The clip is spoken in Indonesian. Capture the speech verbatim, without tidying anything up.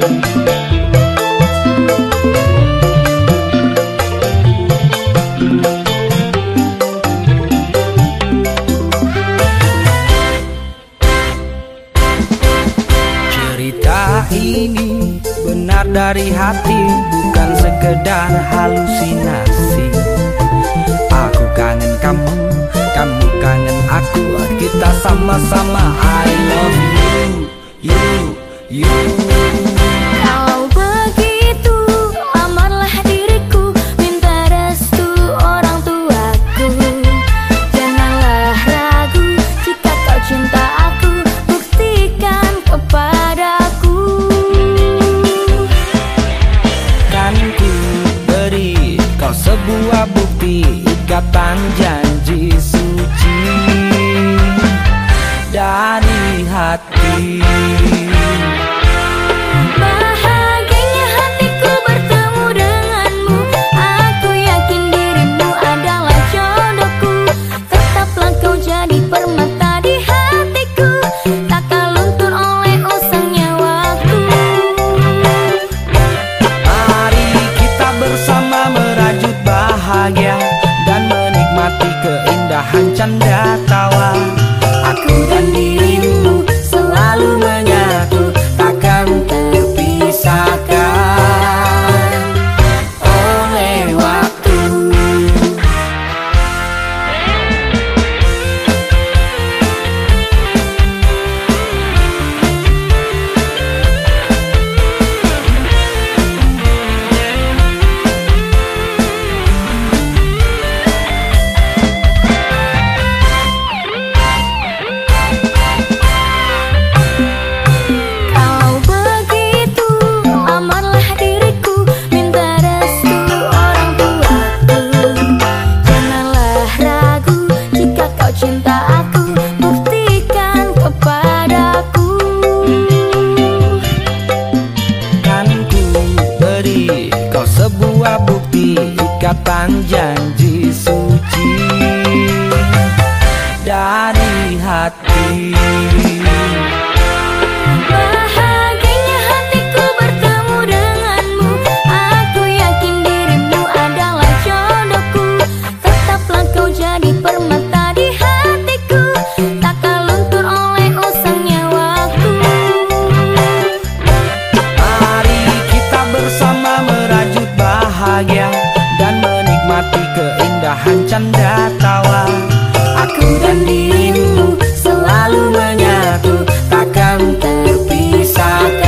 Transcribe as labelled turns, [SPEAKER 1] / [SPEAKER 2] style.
[SPEAKER 1] Cerita ini benar dari hati, bukan sekedar halusinasi. Aku kangen kamu, kamu kangen aku, kita sama-sama I love you, you, you.
[SPEAKER 2] Kalau begitu lamarlah diriku, minta restu orang tuaku. Janganlah ragu, jika kau cinta aku, buktikan kepadaku.
[SPEAKER 1] Kan ku beri kau sebuah bukti, ikatan janji suci dari hati.
[SPEAKER 2] Bahagianya hatiku bertemu denganmu. Aku yakin dirimu adalah jodohku. Tetaplah kau jadi permata di hatiku, takkan luntur oleh usangnya waktu.
[SPEAKER 1] Mari kita bersama merajut bahagia dan menikmati keindahan canda tawa. Aku dan dirimu selalu menyatu, takkan terpisahkan oleh waktu.
[SPEAKER 2] Kalau begitu lamarlah diriku, minta restu orang tuaku. Janganlah ragu, jika kau cinta aku, buktikan kepadaku.
[SPEAKER 1] Kan ku beri kau sebuah bukti, ikatan janji suci dari hati.
[SPEAKER 2] Bahagianya hatiku bertemu denganmu. Aku yakin dirimu adalah jodohku. Tetaplah kau jadi permata di hatiku, takkan luntur oleh usangnya waktu.
[SPEAKER 1] Mari kita bersama merajut bahagia dan menikmati keindahan canda tawa. Aku dan dirimu selalu menyatu, takkan terpisahkan.